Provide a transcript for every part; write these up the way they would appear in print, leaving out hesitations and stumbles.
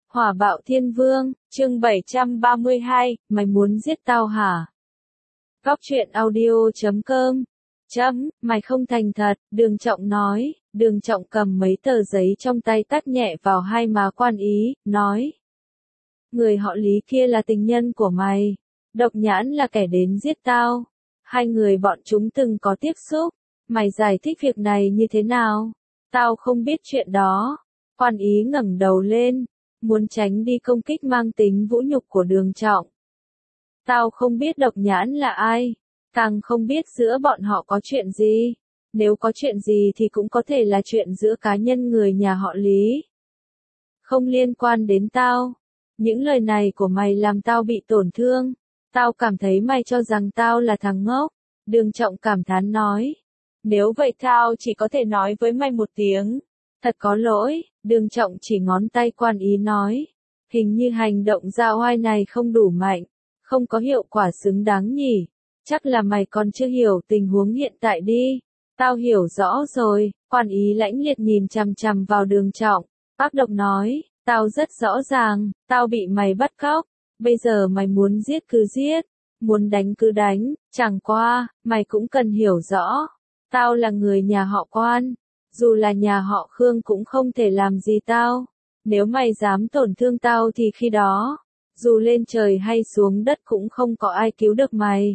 Hỏa bạo thiên vương, chương 732, mày muốn giết tao hả? Góc truyện audio.com. Mày không thành thật, Đường Trọng nói. Đường Trọng cầm mấy tờ giấy trong tay tát nhẹ vào hai má Quan Ý, nói. Người họ Lý kia là tình nhân của mày. Độc Nhãn là kẻ đến giết tao. Hai người bọn chúng từng có tiếp xúc. Mày giải thích việc này như thế nào? Tao không biết chuyện đó. Quan Ý ngẩng đầu lên, muốn tránh đi công kích mang tính vũ nhục của Đường Trọng. Tao không biết Độc Nhãn là ai, càng không biết giữa bọn họ có chuyện gì. Nếu có chuyện gì thì cũng có thể là chuyện giữa cá nhân người nhà họ Lý. Không liên quan đến tao. Những lời này của mày làm tao bị tổn thương. Tao cảm thấy mày cho rằng tao là thằng ngốc. Đường Trọng cảm thán nói. Nếu vậy tao chỉ có thể nói với mày một tiếng. Thật có lỗi, Đường Trọng chỉ ngón tay Quan Ý nói. Hình như hành động ra oai này không đủ mạnh, không có hiệu quả xứng đáng nhỉ. Chắc là mày còn chưa hiểu tình huống hiện tại đi. Tao hiểu rõ rồi. Quan Ý lãnh liệt nhìn chằm chằm vào Đường Trọng, ác độc nói. Tao rất rõ ràng, tao bị mày bắt cóc. Bây giờ mày muốn giết cứ giết, muốn đánh cứ đánh. Chẳng qua, mày cũng cần hiểu rõ. Tao là người nhà họ Quan. Dù là nhà họ Khương cũng không thể làm gì tao. Nếu mày dám tổn thương tao thì khi đó, dù lên trời hay xuống đất cũng không có ai cứu được mày.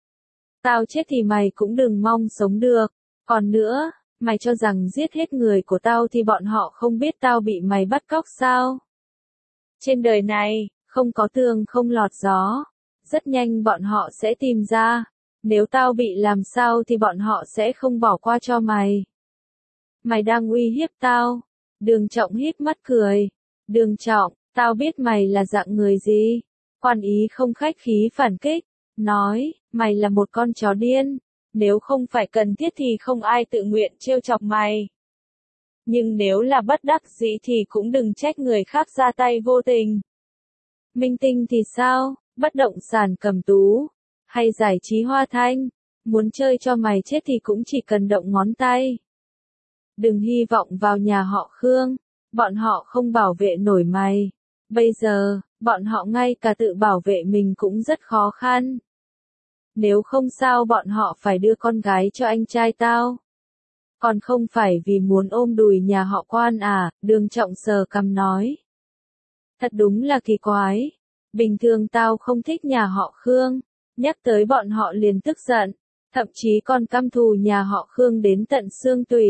Tao chết thì mày cũng đừng mong sống được. Còn nữa, mày cho rằng giết hết người của tao thì bọn họ không biết tao bị mày bắt cóc sao? Trên đời này, không có tường không lọt gió. Rất nhanh bọn họ sẽ tìm ra. Nếu tao bị làm sao thì bọn họ sẽ không bỏ qua cho mày. Mày đang uy hiếp tao. Đường Trọng híp mắt cười. Đường Trọng, tao biết mày là dạng người gì. Quan Ý không khách khí phản kích. Nói, mày là một con chó điên. Nếu không phải cần thiết thì không ai tự nguyện trêu chọc mày. Nhưng nếu là bất đắc dĩ thì cũng đừng trách người khác ra tay vô tình. Minh tinh thì sao? Bất động sản Cẩm Tú. Hay giải trí Hoa Thanh. Muốn chơi cho mày chết thì cũng chỉ cần động ngón tay. Đừng hy vọng vào nhà họ Khương. Bọn họ không bảo vệ nổi mày. Bây giờ, bọn họ ngay cả tự bảo vệ mình cũng rất khó khăn. Nếu không sao bọn họ phải đưa con gái cho anh trai tao. Còn không phải vì muốn ôm đùi nhà họ Quan à, Đường Trọng sờ cằm nói. Thật đúng là kỳ quái. Bình thường tao không thích nhà họ Khương. Nhắc tới bọn họ liền tức giận. Thậm chí còn căm thù nhà họ Khương đến tận xương tủy.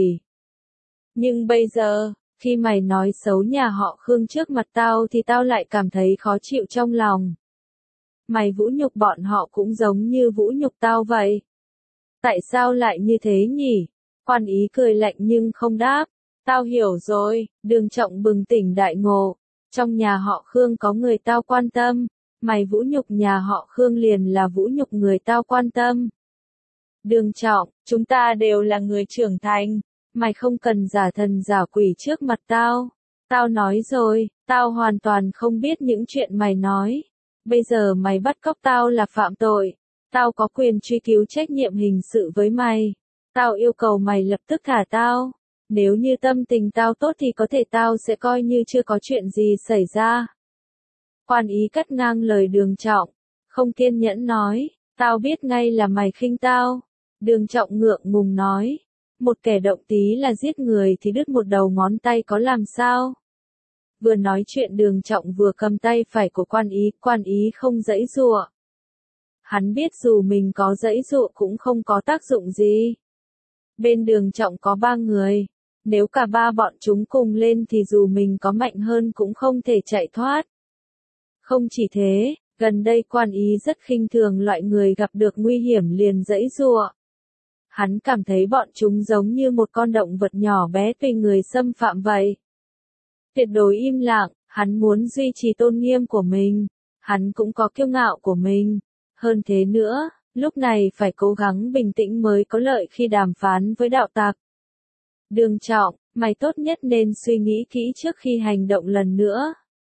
Nhưng bây giờ, khi mày nói xấu nhà họ Khương trước mặt tao thì tao lại cảm thấy khó chịu trong lòng. Mày vũ nhục bọn họ cũng giống như vũ nhục tao vậy. Tại sao lại như thế nhỉ? Quan Ý cười lạnh nhưng không đáp. Tao hiểu rồi. Đường Trọng bừng tỉnh đại ngộ. Trong nhà họ Khương có người tao quan tâm. Mày vũ nhục nhà họ Khương liền là vũ nhục người tao quan tâm. Đường Trọng, chúng ta đều là người trưởng thành. Mày không cần giả thần giả quỷ trước mặt tao. Tao nói rồi, tao hoàn toàn không biết những chuyện mày nói. Bây giờ mày bắt cóc tao là phạm tội. Tao có quyền truy cứu trách nhiệm hình sự với mày. Tao yêu cầu mày lập tức thả tao. Nếu như tâm tình tao tốt thì có thể tao sẽ coi như chưa có chuyện gì xảy ra. Quan Ý cắt ngang lời Đường Trọng. Không kiên nhẫn nói. Tao biết ngay là mày khinh tao. Đường Trọng ngượng ngùng nói. Một kẻ động tí là giết người thì đứt một đầu ngón tay có làm sao? Vừa nói chuyện Đường Trọng vừa cầm tay phải của Quan Ý không giãy giụa. Hắn biết dù mình có giãy giụa cũng không có tác dụng gì. Bên Đường Trọng có 3 người. Nếu cả 3 bọn chúng cùng lên thì dù mình có mạnh hơn cũng không thể chạy thoát. Không chỉ thế, gần đây Quan Ý rất khinh thường loại người gặp được nguy hiểm liền giãy giụa. Hắn cảm thấy bọn chúng giống như một con động vật nhỏ bé tùy người xâm phạm vậy. Tuyệt đối im lặng, hắn muốn duy trì tôn nghiêm của mình. Hắn cũng có kiêu ngạo của mình. Hơn thế nữa, lúc này phải cố gắng bình tĩnh mới có lợi khi đàm phán với đạo tặc. Đường Trọng, mày tốt nhất nên suy nghĩ kỹ trước khi hành động lần nữa.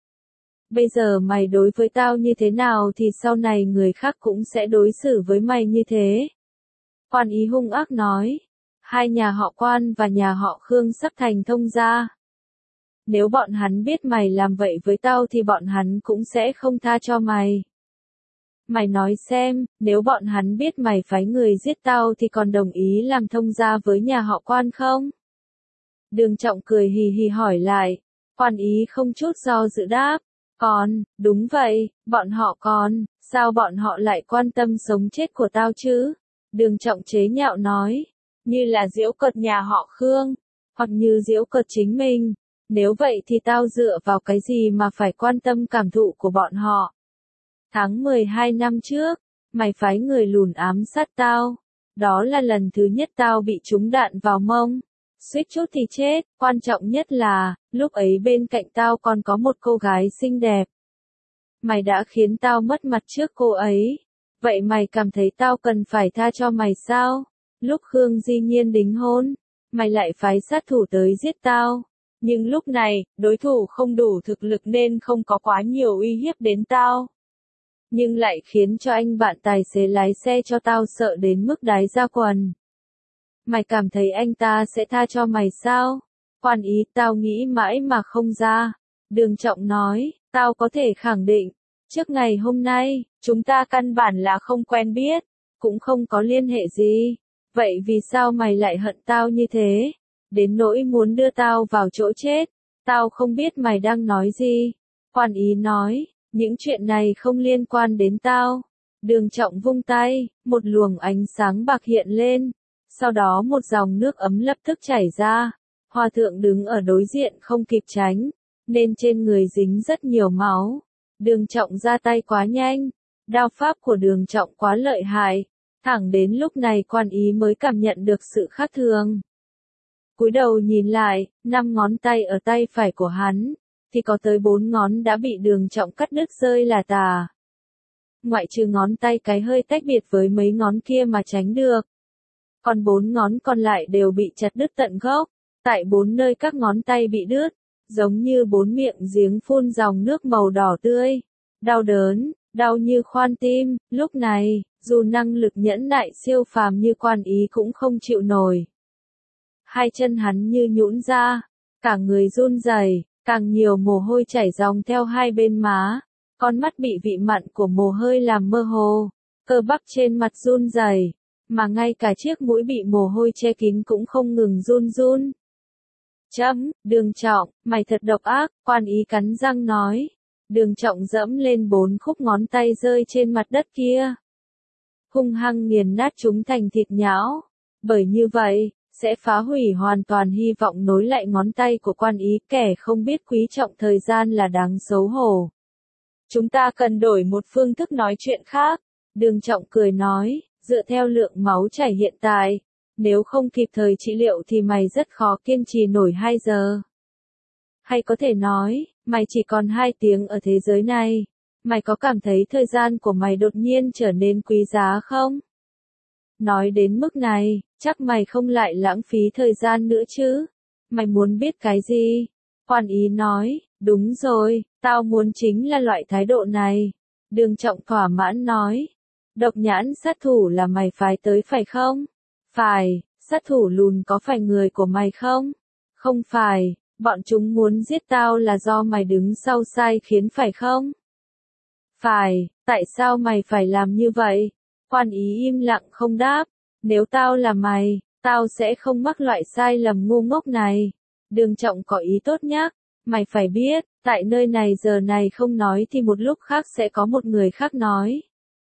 Bây giờ mày đối với tao như thế nào thì sau này người khác cũng sẽ đối xử với mày như thế. Quan Ý hung ác nói. Hai nhà họ Quan và nhà họ Khương sắp thành thông gia. nếu bọn hắn biết mày làm vậy với tao thì bọn hắn cũng sẽ không tha cho mày. Mày nói xem, nếu bọn hắn biết mày phái người giết tao thì còn đồng ý làm thông gia với nhà họ Quan không? Đường Trọng cười hì hì hỏi lại. Quan Ý không chút do dự đáp. Còn, đúng vậy, bọn họ còn, sao bọn họ lại quan tâm sống chết của tao chứ? Đường Trọng chế nhạo nói. Như là giễu cợt nhà họ Khương, hoặc như giễu cợt chính mình. Nếu vậy thì tao dựa vào cái gì mà phải quan tâm cảm thụ của bọn họ? Tháng 12 năm trước, mày phái người lùn ám sát tao. Đó là lần thứ nhất tao bị trúng đạn vào mông. Suýt chút thì chết, quan trọng nhất là, lúc ấy bên cạnh tao còn có một cô gái xinh đẹp. Mày đã khiến tao mất mặt trước cô ấy. Vậy mày cảm thấy tao cần phải tha cho mày sao? Lúc Khương Di Nhiên đính hôn, mày lại phái sát thủ tới giết tao. Nhưng lúc này, đối thủ không đủ thực lực nên không có quá nhiều uy hiếp đến tao. Nhưng lại khiến cho anh bạn tài xế lái xe cho tao sợ đến mức đái ra quần. Mày cảm thấy anh ta sẽ tha cho mày sao? Quan Ý, tao nghĩ mãi mà không ra. Đường Trọng nói, tao có thể khẳng định, trước ngày hôm nay, chúng ta căn bản là không quen biết, cũng không có liên hệ gì. Vậy vì sao mày lại hận tao như thế? Đến nỗi muốn đưa tao vào chỗ chết, tao không biết mày đang nói gì. Quan Ý nói, những chuyện này không liên quan đến tao. Đường Trọng vung tay, một luồng ánh sáng bạc hiện lên. Sau đó một dòng nước ấm lập tức chảy ra. Hòa thượng đứng ở đối diện không kịp tránh, nên trên người dính rất nhiều máu. Đường Trọng ra tay quá nhanh. Đao pháp của Đường Trọng quá lợi hại. Thẳng đến lúc này Quan Ý mới cảm nhận được sự khác thường. Cúi đầu nhìn lại, 5 ngón tay ở tay phải của hắn, thì có tới 4 ngón đã bị Đường Trọng cắt đứt rơi là tà. Ngoại trừ ngón tay cái hơi tách biệt với mấy ngón kia mà tránh được. Còn 4 ngón còn lại đều bị chặt đứt tận gốc. Tại 4 nơi các ngón tay bị đứt, giống như 4 miệng giếng phun dòng nước màu đỏ tươi. Đau đớn, đau như khoan tim, lúc này, dù năng lực nhẫn nại siêu phàm như Quan Ý cũng không chịu nổi. Hai chân hắn như nhũn ra, cả người run rẩy, càng nhiều mồ hôi chảy ròng theo hai bên má, con mắt bị vị mặn của mồ hôi làm mơ hồ, cơ bắp trên mặt run rẩy, mà ngay cả chiếc mũi bị mồ hôi che kín cũng không ngừng run run. Đường Trọng, mày thật độc ác, Quan Ý cắn răng nói. Đường Trọng dẫm lên 4 khúc ngón tay rơi trên mặt đất kia. Hung hăng nghiền nát chúng thành thịt nhão. Bởi như vậy, sẽ phá hủy hoàn toàn hy vọng nối lại ngón tay của Quan Ý, kẻ không biết quý trọng thời gian là đáng xấu hổ. Chúng ta cần đổi một phương thức nói chuyện khác. Đường Trọng cười nói, dựa theo lượng máu chảy hiện tại, nếu không kịp thời trị liệu thì mày rất khó kiên trì nổi 2 giờ. Hay có thể nói, mày chỉ còn 2 tiếng ở thế giới này. Mày có cảm thấy thời gian của mày đột nhiên trở nên quý giá không? Nói đến mức này, chắc mày không lại lãng phí thời gian nữa chứ? Mày muốn biết cái gì? Quan Ý nói, đúng rồi, tao muốn chính là loại thái độ này. Đường Trọng thỏa mãn nói, Độc Nhãn sát thủ là mày phái tới phải không? Phải, sát thủ lùn có phải người của mày không? Không phải, bọn chúng muốn giết tao là do mày đứng sau sai khiến phải không? Phải, tại sao mày phải làm như vậy? Quan Ý im lặng không đáp, nếu tao là mày, tao sẽ không mắc loại sai lầm ngu ngốc này. Đường Trọng có ý tốt nhắc, mày phải biết, tại nơi này giờ này không nói thì một lúc khác sẽ có một người khác nói.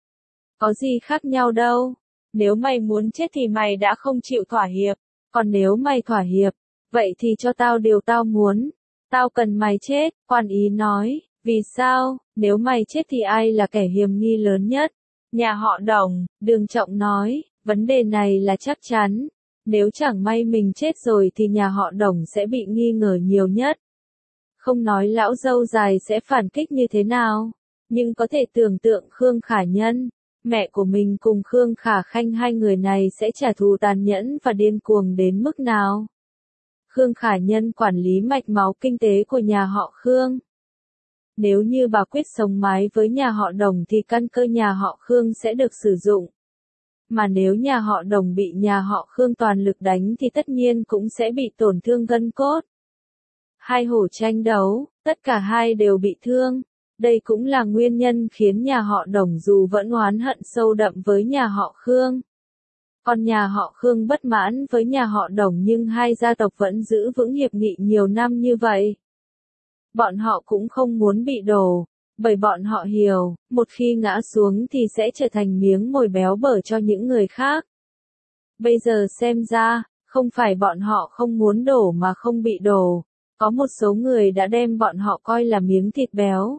Có gì khác nhau đâu, nếu mày muốn chết thì mày đã không chịu thỏa hiệp, còn nếu mày thỏa hiệp, vậy thì cho tao điều tao muốn. Tao cần mày chết, Quan Ý nói, vì sao, nếu mày chết thì ai là kẻ hiểm nghi lớn nhất? Nhà họ Đồng, Đường Trọng nói, vấn đề này là chắc chắn. Nếu chẳng may mình chết rồi thì nhà họ Đồng sẽ bị nghi ngờ nhiều nhất. Không nói lão dâu dài sẽ phản kích như thế nào, nhưng có thể tưởng tượng Khương Khả Nhân, mẹ của mình cùng Khương Khả Khanh, hai người này sẽ trả thù tàn nhẫn và điên cuồng đến mức nào. Khương Khả Nhân quản lý mạch máu kinh tế của nhà họ Khương. Nếu như bà quyết sống mái với nhà họ Đồng thì căn cơ nhà họ Khương sẽ được sử dụng. Mà nếu nhà họ Đồng bị nhà họ Khương toàn lực đánh thì tất nhiên cũng sẽ bị tổn thương gân cốt. Hai hổ tranh đấu, tất cả hai đều bị thương. Đây cũng là nguyên nhân khiến nhà họ Đồng dù vẫn oán hận sâu đậm với nhà họ Khương. Còn nhà họ Khương bất mãn với nhà họ Đồng nhưng hai gia tộc vẫn giữ vững hiệp nghị nhiều năm như vậy. Bọn họ cũng không muốn bị đổ, bởi bọn họ hiểu, một khi ngã xuống thì sẽ trở thành miếng mồi béo bở cho những người khác. Bây giờ xem ra, không phải bọn họ không muốn đổ mà không bị đổ, có một số người đã đem bọn họ coi là miếng thịt béo.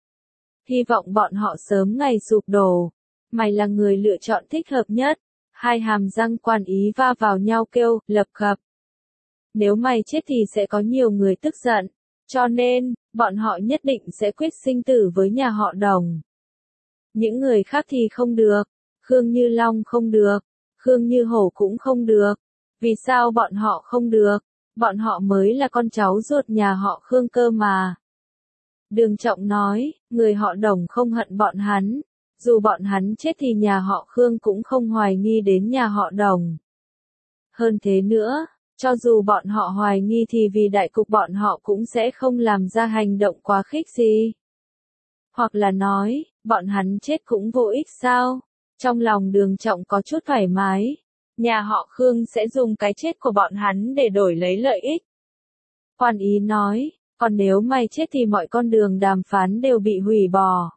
Hy vọng bọn họ sớm ngày sụp đổ. Mày là người lựa chọn thích hợp nhất. Hai hàm răng Quan Ý va vào nhau kêu, lập cập. Nếu mày chết thì sẽ có nhiều người tức giận. Cho nên, bọn họ nhất định sẽ quyết sinh tử với nhà họ Đồng. Những người khác thì không được. Khương Như Long không được. Khương Như Hổ cũng không được. Vì sao bọn họ không được? Bọn họ mới là con cháu ruột nhà họ Khương cơ mà. Đường Trọng nói, người họ Đồng không hận bọn hắn. Dù bọn hắn chết thì nhà họ Khương cũng không hoài nghi đến nhà họ Đồng. Hơn thế nữa, cho dù bọn họ hoài nghi thì vì đại cục bọn họ cũng sẽ không làm ra hành động quá khích gì. Hoặc là nói, bọn hắn chết cũng vô ích sao? Trong lòng Đường Trọng có chút thoải mái. Nhà họ Khương sẽ dùng cái chết của bọn hắn để đổi lấy lợi ích. Quan Ý nói, còn nếu mày chết thì mọi con đường đàm phán đều bị hủy bỏ.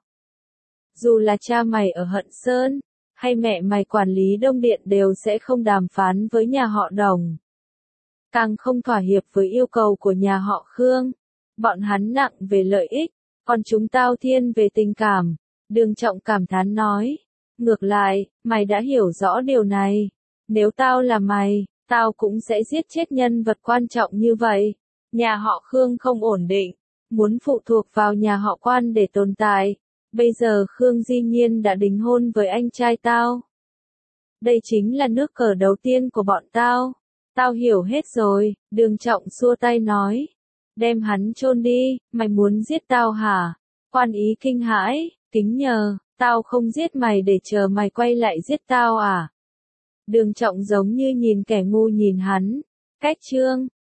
Dù là cha mày ở Hận Sơn, hay mẹ mày quản lý Đông Điện đều sẽ không đàm phán với nhà họ Đồng. Càng không thỏa hiệp với yêu cầu của nhà họ Khương. Bọn hắn nặng về lợi ích, còn chúng tao thiên về tình cảm. Đường Trọng cảm thán nói. Ngược lại, mày đã hiểu rõ điều này. Nếu tao là mày, tao cũng sẽ giết chết nhân vật quan trọng như vậy. Nhà họ Khương không ổn định, muốn phụ thuộc vào nhà họ Quan để tồn tại. Bây giờ Khương Di Nhiên đã đính hôn với anh trai tao. Đây chính là nước cờ đầu tiên của bọn tao. Tao hiểu hết rồi, Đường Trọng xua tay nói. Đem hắn chôn đi, mày muốn giết tao hả? Quan Ý kinh hãi, kính nhờ, tao không giết mày để chờ mày quay lại giết tao à? Đường Trọng giống như nhìn kẻ ngu nhìn hắn. Cách chương